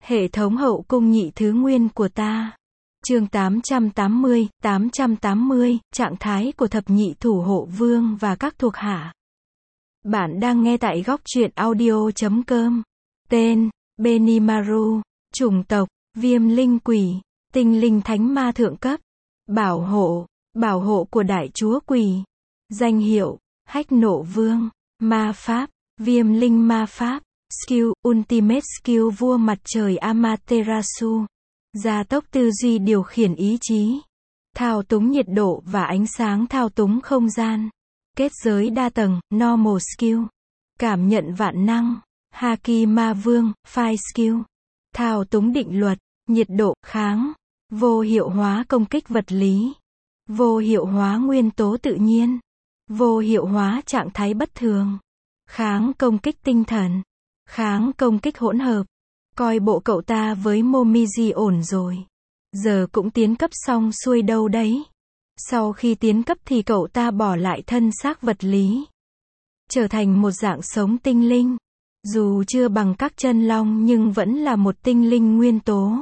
Hệ thống hậu cung nhị thứ nguyên của ta. Chương 880, trạng thái của thập nhị thủ hộ vương và các thuộc hạ. Bạn đang nghe tại góc truyện audio.com. Tên: Benimaru. Chủng tộc: Viêm linh quỷ, tinh linh thánh ma thượng cấp. Bảo hộ của đại chúa quỷ. Danh hiệu: Hách nộ vương. Ma pháp: Viêm linh ma pháp. Skill: Ultimate Skill vua mặt trời Amaterasu. Gia tốc tư duy, điều khiển ý chí. Thao túng nhiệt độ và ánh sáng, thao túng không gian. Kết giới đa tầng, Normal Skill. Cảm nhận vạn năng, Haki ma vương, Fire Skill. Thao túng định luật, nhiệt độ, kháng. Vô hiệu hóa công kích vật lý. Vô hiệu hóa nguyên tố tự nhiên. Vô hiệu hóa trạng thái bất thường. Kháng công kích tinh thần. Kháng công kích hỗn hợp. Coi bộ cậu ta với Momiji ổn rồi. Giờ cũng tiến cấp xong xuôi đâu đấy. Sau khi tiến cấp thì cậu ta bỏ lại thân xác vật lý. Trở thành một dạng sống tinh linh. Dù chưa bằng các chân long nhưng vẫn là một tinh linh nguyên tố.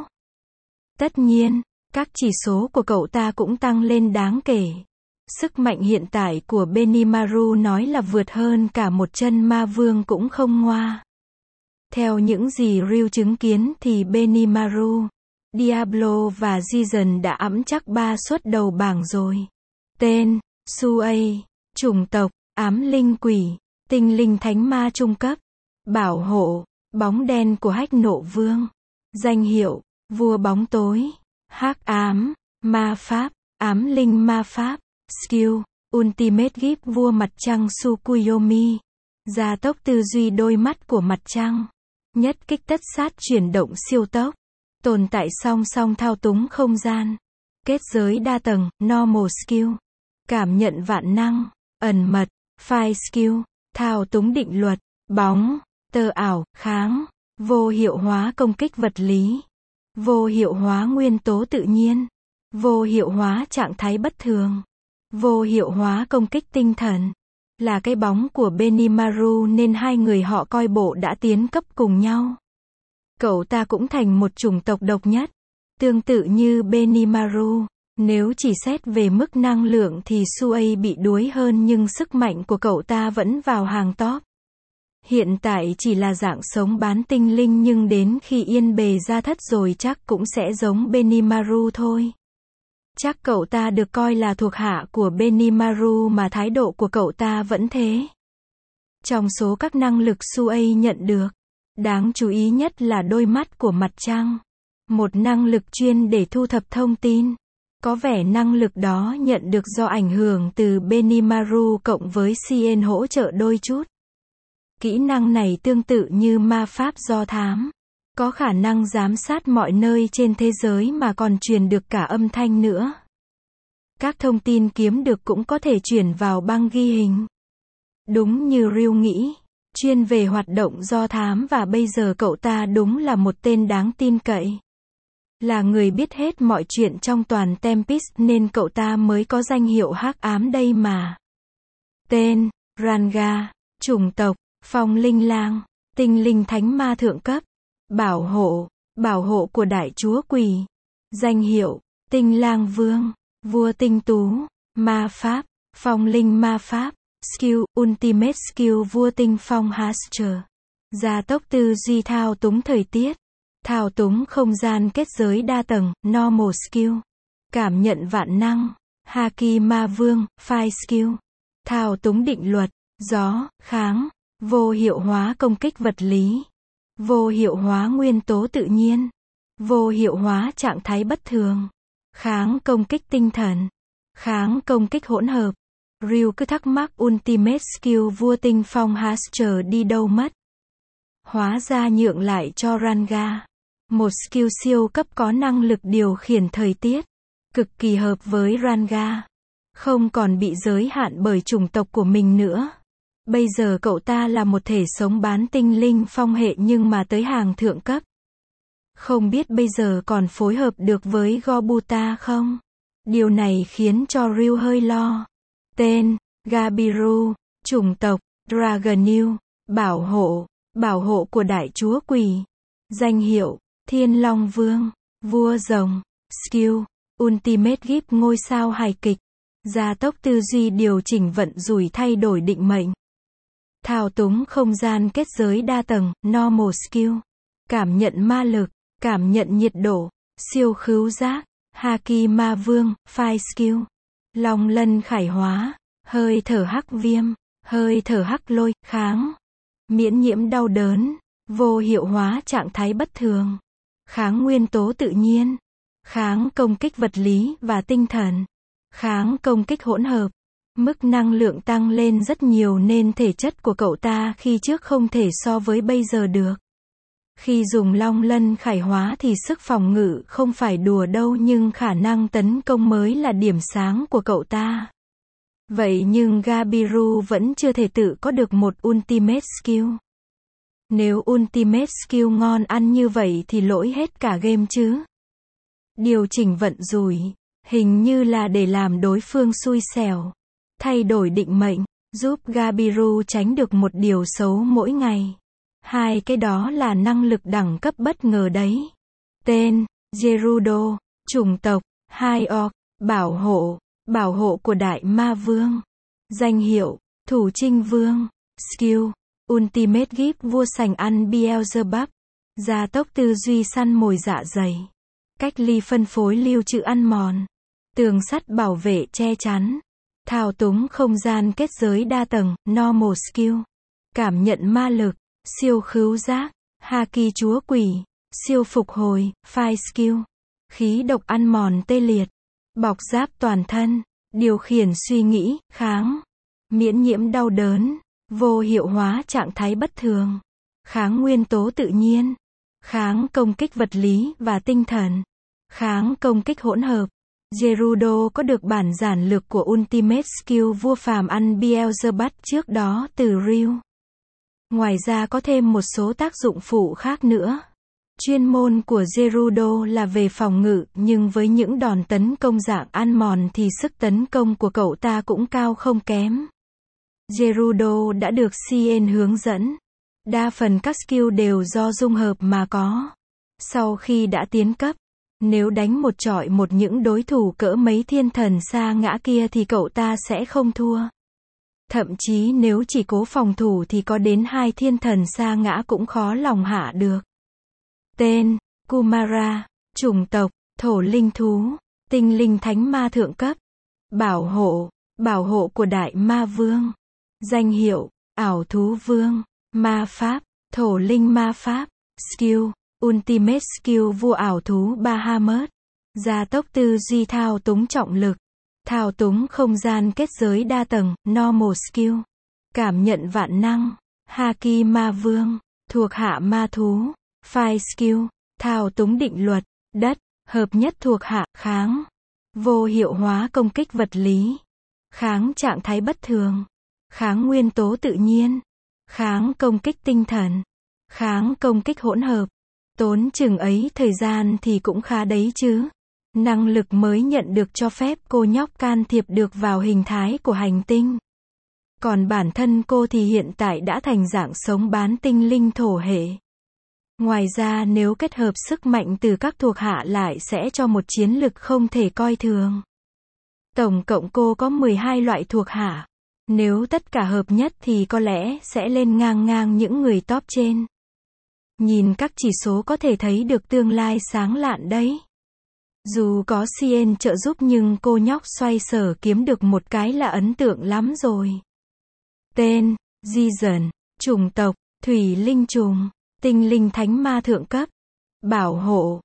Tất nhiên, các chỉ số của cậu ta cũng tăng lên đáng kể. Sức mạnh hiện tại của Benimaru nói là vượt hơn cả một chân ma vương cũng không ngoa. Theo những gì Ryu chứng kiến thì Benimaru, Diablo và Jigen đã ẵm chắc 3 suất đầu bảng rồi. Tên: Suei. Chủng tộc: ám linh quỷ, tinh linh thánh ma trung cấp. Bảo hộ: bóng đen của Hách nộ vương. Danh hiệu: vua bóng tối. Hắc ám, ma pháp, ám linh ma pháp. Skill: Ultimate Gift vua mặt trăng Tsukuyomi. Gia tốc tư duy, đôi mắt của mặt trăng. Nhất kích tất sát, chuyển động siêu tốc. Tồn tại song song, thao túng không gian. Kết giới đa tầng, Normal Skill. Cảm nhận vạn năng, ẩn mật. Fire Skill. Thao túng định luật, bóng, tơ ảo, kháng. Vô hiệu hóa công kích vật lý. Vô hiệu hóa nguyên tố tự nhiên. Vô hiệu hóa trạng thái bất thường. Vô hiệu hóa công kích tinh thần. Là cái bóng của Benimaru nên hai người họ coi bộ đã tiến cấp cùng nhau. Cậu ta cũng thành một chủng tộc độc nhất. Tương tự như Benimaru, nếu chỉ xét về mức năng lượng thì Suei bị đuối hơn nhưng sức mạnh của cậu ta vẫn vào hàng top. Hiện tại chỉ là dạng sống bán tinh linh nhưng đến khi yên bề gia thất rồi chắc cũng sẽ giống Benimaru thôi. Chắc cậu ta được coi là thuộc hạ của Benimaru mà thái độ của cậu ta vẫn thế. Trong số các năng lực Suei nhận được, đáng chú ý nhất là đôi mắt của mặt trăng. Một năng lực chuyên để thu thập thông tin. Có vẻ năng lực đó nhận được do ảnh hưởng từ Benimaru cộng với Cien hỗ trợ đôi chút. Kỹ năng này tương tự như ma pháp do thám. Có khả năng giám sát mọi nơi trên thế giới mà còn truyền được cả âm thanh nữa. Các thông tin kiếm được cũng có thể chuyển vào băng ghi hình. Đúng như Ryu nghĩ, chuyên về hoạt động do thám và bây giờ cậu ta đúng là một tên đáng tin cậy. Là người biết hết mọi chuyện trong toàn Tempest nên cậu ta mới có danh hiệu hắc ám đây mà. Tên: Ranga. Chủng tộc: phong linh lang, tinh linh thánh ma thượng cấp. Bảo hộ của đại chúa quỷ. Danh hiệu: tinh lang vương, vua tinh tú. Ma pháp: phong linh ma pháp. Skill: Ultimate Skill vua tinh phong Hastur. Gia tốc tư duy, thao túng thời tiết. Thao túng không gian, kết giới đa tầng, Normal Skill. Cảm nhận vạn năng, Haki ma vương, Fire Skill. Thao túng định luật, gió, kháng. Vô hiệu hóa công kích vật lý. Vô hiệu hóa nguyên tố tự nhiên. Vô hiệu hóa trạng thái bất thường. Kháng công kích tinh thần. Kháng công kích hỗn hợp. Ryu cứ thắc mắc Ultimate Skill vua tinh phong Hastur đi đâu mất. Hóa ra nhượng lại cho Ranga. Một skill siêu cấp có năng lực điều khiển thời tiết. Cực kỳ hợp với Ranga. Không còn bị giới hạn bởi chủng tộc của mình nữa. Bây giờ cậu ta là một thể sống bán tinh linh phong hệ nhưng mà tới hàng thượng cấp. Không biết bây giờ còn phối hợp được với Gobuta không? Điều này khiến cho Ryu hơi lo. Tên: Gabiru. Chủng tộc: Dragonil. Bảo hộ của đại chúa quỷ. Danh hiệu: Thiên Long Vương, Vua Rồng, Skill, Ultimate Gift ngôi sao hài kịch, gia tốc tư duy điều chỉnh vận rủi thay đổi định mệnh. Thao túng không gian kết giới đa tầng, Normal Skill, cảm nhận ma lực, cảm nhận nhiệt độ, siêu khứu giác, Haki Ma Vương, Fire Skill, Long Lân khải hóa, hơi thở hắc viêm, hơi thở hắc lôi, kháng, miễn nhiễm đau đớn, vô hiệu hóa trạng thái bất thường, kháng nguyên tố tự nhiên, kháng công kích vật lý và tinh thần, kháng công kích hỗn hợp. Mức năng lượng tăng lên rất nhiều nên thể chất của cậu ta khi trước không thể so với bây giờ được. Khi dùng Long Lân khải hóa thì sức phòng ngự không phải đùa đâu, nhưng khả năng tấn công mới là điểm sáng của cậu ta. Vậy nhưng Gabiru vẫn chưa thể tự có được một Ultimate Skill. Nếu Ultimate Skill ngon ăn như vậy thì lỗi hết cả game chứ. Điều chỉnh vận rủi, hình như là để làm đối phương xui xẻo. Thay đổi định mệnh, giúp Gabiru tránh được một điều xấu mỗi ngày. Hai cái đó là năng lực đẳng cấp bất ngờ đấy. Tên, Gerudo, chủng tộc, High Orc, bảo hộ của Đại Ma Vương. Danh hiệu, Thủ Trinh Vương. Skill, Ultimate Gift vua sành ăn Beelzebub. Gia tốc tư duy săn mồi dạ dày. Cách ly phân phối lưu trữ ăn mòn. Tường sắt bảo vệ che chắn. Thao túng không gian kết giới đa tầng, Normal Skill. Cảm nhận ma lực, siêu khứu giác, Haki chúa quỷ, siêu phục hồi, Fire Skill. Khí độc ăn mòn tê liệt, bọc giáp toàn thân, điều khiển suy nghĩ, kháng, miễn nhiễm đau đớn, vô hiệu hóa trạng thái bất thường, kháng nguyên tố tự nhiên, kháng công kích vật lý và tinh thần, kháng công kích hỗn hợp. Gerudo có được bản giản lược của Ultimate Skill vua phàm ăn Beelzebub trước đó từ Ryu. Ngoài ra có thêm một số tác dụng phụ khác nữa. Chuyên môn của Gerudo là về phòng ngự, nhưng với những đòn tấn công dạng ăn mòn thì sức tấn công của cậu ta cũng cao không kém. Gerudo đã được Cien hướng dẫn. Đa phần các skill đều do dung hợp mà có. Sau khi đã tiến cấp, nếu đánh một chọi một những đối thủ cỡ mấy thiên thần sa ngã kia thì cậu ta sẽ không thua. Thậm chí nếu chỉ cố phòng thủ thì có đến 2 thiên thần sa ngã cũng khó lòng hạ được. Tên, Kumara, chủng tộc, thổ linh thú, tinh linh thánh ma thượng cấp, bảo hộ của Đại Ma Vương. Danh hiệu, ảo thú vương, ma pháp, thổ linh ma pháp. Skill, Ultimate Skill vua ảo thú Bahamut. Gia tốc tư duy thao túng trọng lực. Thao túng không gian kết giới đa tầng, Normal Skill. Cảm nhận vạn năng, Haki Ma Vương, thuộc hạ ma thú. Fire Skill, thao túng định luật, đất, hợp nhất thuộc hạ, kháng. Vô hiệu hóa công kích vật lý. Kháng trạng thái bất thường. Kháng nguyên tố tự nhiên. Kháng công kích tinh thần. Kháng công kích hỗn hợp. Tốn chừng ấy thời gian thì cũng khá đấy chứ. Năng lực mới nhận được cho phép cô nhóc can thiệp được vào hình thái của hành tinh. Còn bản thân cô thì hiện tại đã thành dạng sống bán tinh linh thổ hệ. Ngoài ra nếu kết hợp sức mạnh từ các thuộc hạ lại sẽ cho một chiến lực không thể coi thường. Tổng cộng cô có 12 loại thuộc hạ. Nếu tất cả hợp nhất thì có lẽ sẽ lên ngang những người top trên. Nhìn các chỉ số có thể thấy được tương lai sáng lạn đấy. Dù có Cien trợ giúp nhưng cô nhóc xoay sở kiếm được một cái là ấn tượng lắm rồi. Tên, Gideon, chủng tộc, thủy linh trùng, tinh linh thánh ma thượng cấp, bảo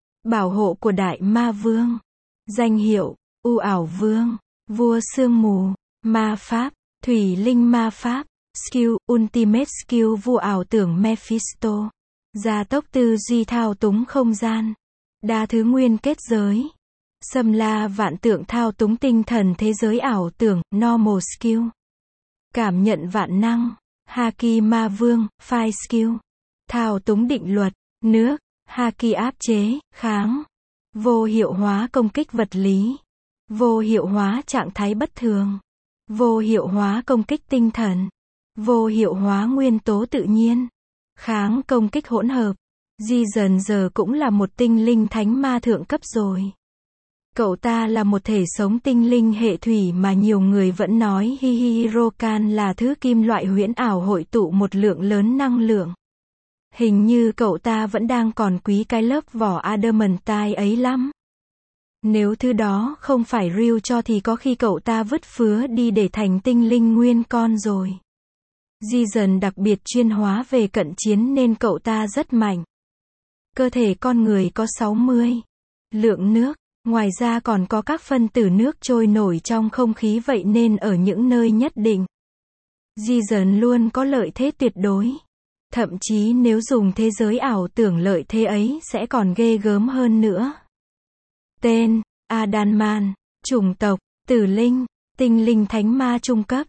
hộ của Đại Ma Vương. Danh hiệu, u ảo vương, vua sương mù, ma pháp, thủy linh ma pháp. Skill, Ultimate Skill vua ảo tưởng Mephisto. Gia tốc tư duy thao túng không gian. Đa thứ nguyên kết giới. Xâm la vạn tượng thao túng tinh thần thế giới ảo tưởng, Normal Skill. Cảm nhận vạn năng, Haki Ma Vương, Fire Skill. Thao túng định luật, nước, Haki áp chế, kháng. Vô hiệu hóa công kích vật lý. Vô hiệu hóa trạng thái bất thường. Vô hiệu hóa công kích tinh thần. Vô hiệu hóa nguyên tố tự nhiên. Kháng công kích hỗn hợp. Jigen giờ cũng là một tinh linh thánh ma thượng cấp rồi. Cậu ta là một thể sống tinh linh hệ thủy mà nhiều người vẫn nói Hihirokan là thứ kim loại huyễn ảo hội tụ một lượng lớn năng lượng. Hình như cậu ta vẫn đang còn quý cái lớp vỏ adamantine ấy lắm. Nếu thứ đó không phải real cho thì có khi cậu ta vứt phứa đi để thành tinh linh nguyên con rồi. Jigen đặc biệt chuyên hóa về cận chiến nên cậu ta rất mạnh. Cơ thể con người có 60 lượng nước, ngoài ra còn có các phân tử nước trôi nổi trong không khí, vậy nên ở những nơi nhất định, Jigen luôn có lợi thế tuyệt đối. Thậm chí nếu dùng thế giới ảo tưởng lợi thế ấy sẽ còn ghê gớm hơn nữa. Tên: Adanman. Chủng tộc: Tử linh. Tinh linh thánh ma trung cấp.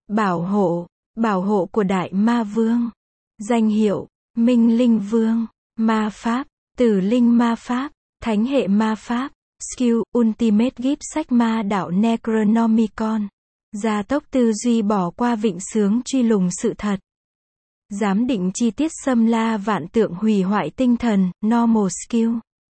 Bảo hộ của Đại Ma Vương. Danh hiệu: Minh Linh Vương. Ma pháp: Tử linh ma pháp. Thánh hệ ma pháp. Skill: Ultimate Gift sách ma đạo Necronomicon. Gia tốc tư duy bỏ qua vịnh sướng truy lùng sự thật. Giám định chi tiết xâm la vạn tượng hủy hoại tinh thần, Normal Skill.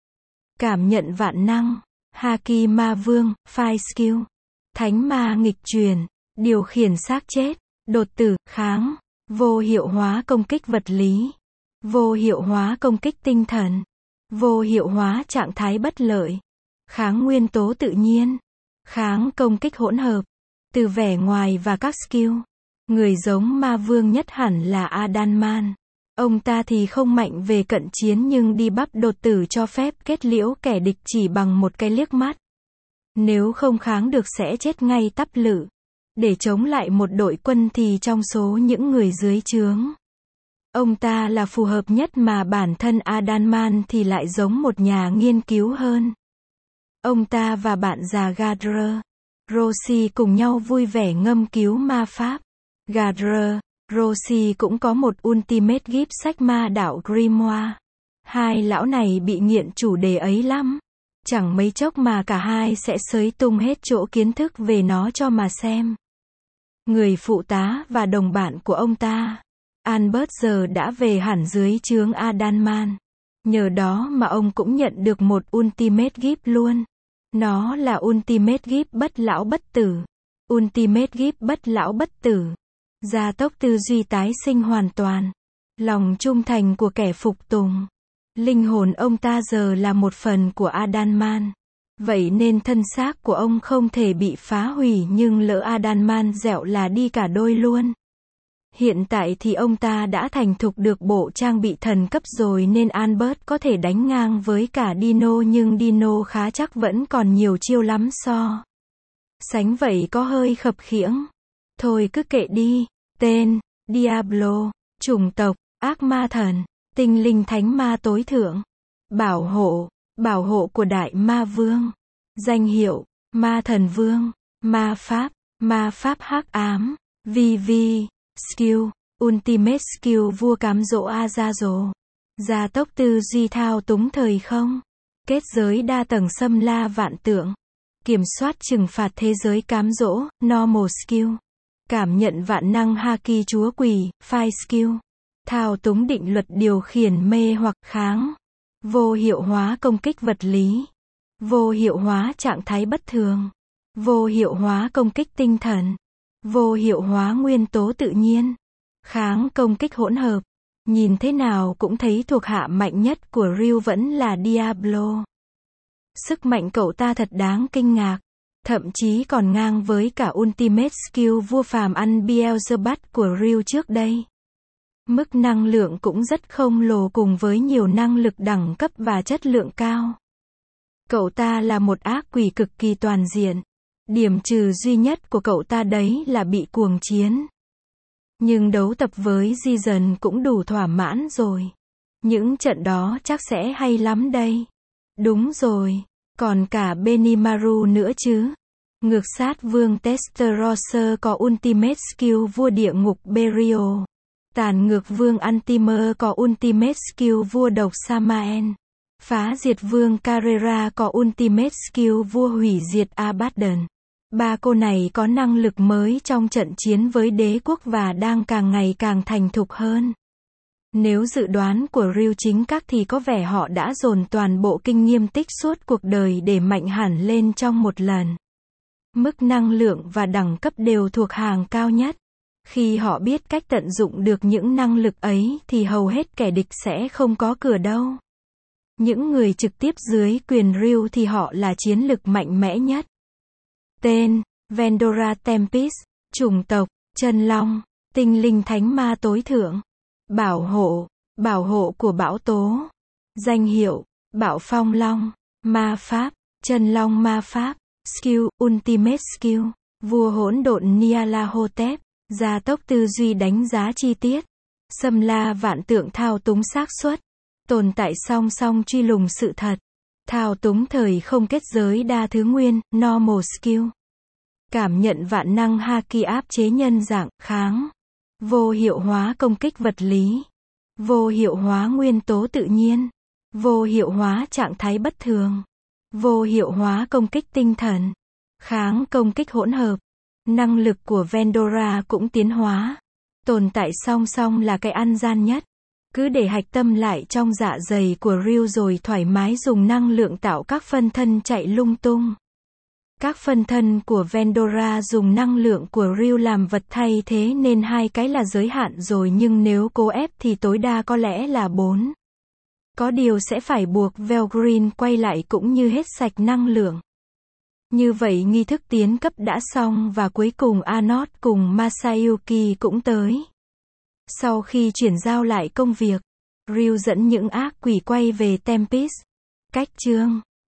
Cảm nhận vạn năng, Haki Ma Vương, Fire Skill. Thánh ma nghịch truyền, điều khiển xác chết, đột tử, kháng, vô hiệu hóa công kích vật lý, vô hiệu hóa công kích tinh thần, vô hiệu hóa trạng thái bất lợi, kháng nguyên tố tự nhiên, kháng công kích hỗn hợp. Từ vẻ ngoài và các skill, người giống ma vương nhất hẳn là Adanman. Ông ta thì không mạnh về cận chiến nhưng đi bắp đột tử cho phép kết liễu kẻ địch chỉ bằng một cái liếc mắt. Nếu không kháng được sẽ chết ngay tắp lự. Để chống lại một đội quân thì trong số những người dưới trướng, ông ta là phù hợp nhất, mà bản thân Adanman thì lại giống một nhà nghiên cứu hơn. Ông ta và bạn già Gadre, Roshi cùng nhau vui vẻ ngâm cứu ma pháp. Gadre, Roshi cũng có một Ultimate Gift sách ma đạo Grimoire. Hai lão này bị nghiện chủ đề ấy lắm. Chẳng mấy chốc mà cả hai sẽ xới tung hết chỗ kiến thức về nó cho mà xem. Người phụ tá và đồng bạn của ông ta, Albert, giờ đã về hẳn dưới trướng Adanman. Nhờ đó mà ông cũng nhận được một Ultimate Gift luôn. Nó là Ultimate Gift bất lão bất tử. Ultimate Gift bất lão bất tử. Gia tốc tư duy tái sinh hoàn toàn. Lòng trung thành của kẻ phục tùng. Linh hồn ông ta giờ là một phần của Adanman. Vậy nên thân xác của ông không thể bị phá hủy, nhưng lỡ Adanman dẹo là đi cả đôi luôn. Hiện tại thì ông ta đã thành thục được bộ trang bị thần cấp rồi nên Albert có thể đánh ngang với cả Dino, nhưng Dino khá chắc vẫn còn nhiều chiêu lắm so sánh, vậy có hơi khập khiễng. Thôi cứ kệ đi. Tên: Diablo. Chủng tộc: ác ma thần. Tinh linh thánh ma tối thượng. Bảo hộ của Đại Ma Vương. Danh hiệu: Ma Thần Vương. Ma pháp hắc ám. VV. Skill: Ultimate Skill vua cám dỗ Azazel. Gia tốc tư duy thao túng thời không. Kết giới đa tầng xâm la vạn tượng. Kiểm soát trừng phạt thế giới cám dỗ, Normal Skill. Cảm nhận vạn năng Haki chúa quỷ, Fire Skill. Thao túng định luật điều khiển mê hoặc kháng. Vô hiệu hóa công kích vật lý. Vô hiệu hóa trạng thái bất thường. Vô hiệu hóa công kích tinh thần. Vô hiệu hóa nguyên tố tự nhiên. Kháng công kích hỗn hợp. Nhìn thế nào cũng thấy thuộc hạ mạnh nhất của Ryu vẫn là Diablo. Sức mạnh cậu ta thật đáng kinh ngạc. Thậm chí còn ngang với cả Ultimate Skill vua phàm ăn Beelzebub của Ryu trước đây. Mức năng lượng cũng rất khổng lồ cùng với nhiều năng lực đẳng cấp và chất lượng cao. Cậu ta là một ác quỷ cực kỳ toàn diện. Điểm trừ duy nhất của cậu ta đấy là bị cuồng chiến. Nhưng đấu tập với Jigen cũng đủ thỏa mãn rồi. Những trận đó chắc sẽ hay lắm đây. Đúng rồi, còn cả Benimaru nữa chứ. Ngược sát vương Testarossa có Ultimate Skill vua địa ngục Burial. Tàn ngược vương Antimer có Ultimate Skill vua độc Samael. Phá diệt vương Carrera có Ultimate Skill vua hủy diệt Abaddon. Ba cô này có năng lực mới trong trận chiến với đế quốc và đang càng ngày càng thành thục hơn. Nếu dự đoán của Ryu chính xác thì có vẻ họ đã dồn toàn bộ kinh nghiệm tích suốt cuộc đời để mạnh hẳn lên trong một lần. Mức năng lượng và đẳng cấp đều thuộc hàng cao nhất. Khi họ biết cách tận dụng được những năng lực ấy thì hầu hết kẻ địch sẽ không có cửa đâu. Những người trực tiếp dưới quyền Ryu thì họ là chiến lực mạnh mẽ nhất. Tên: Vendora Tempest, chủng tộc: Chân Long, tinh linh thánh ma tối thượng. Bảo hộ của bão tố. Danh hiệu: Bạo Phong Long. Ma pháp: Chân Long ma pháp. Skill: Ultimate Skill. Vua hỗn độn Nyarlathotep. Gia tốc tư duy đánh giá chi tiết. Xâm la vạn tượng thao túng xác suất. Tồn tại song song truy lùng sự thật. Thao túng thời không kết giới đa thứ nguyên, Normal Skill. Cảm nhận vạn năng Haki áp chế nhân dạng, kháng. Vô hiệu hóa công kích vật lý. Vô hiệu hóa nguyên tố tự nhiên. Vô hiệu hóa trạng thái bất thường. Vô hiệu hóa công kích tinh thần. Kháng công kích hỗn hợp. Năng lực của Vendora cũng tiến hóa. Tồn tại song song là cái ăn gian nhất. Cứ để hạch tâm lại trong dạ dày của Ryu rồi thoải mái dùng năng lượng tạo các phân thân chạy lung tung. Các phân thân của Vendora dùng năng lượng của Ryu làm vật thay thế nên 2 cái là giới hạn rồi, nhưng nếu cố ép thì tối đa có lẽ là 4. Có điều sẽ phải buộc Velgreen quay lại cũng như hết sạch năng lượng. Như vậy nghi thức tiến cấp đã xong và cuối cùng Arnott cùng Masayuki cũng tới. Sau khi chuyển giao lại công việc, Ryu dẫn những ác quỷ quay về Tempest. Cách chương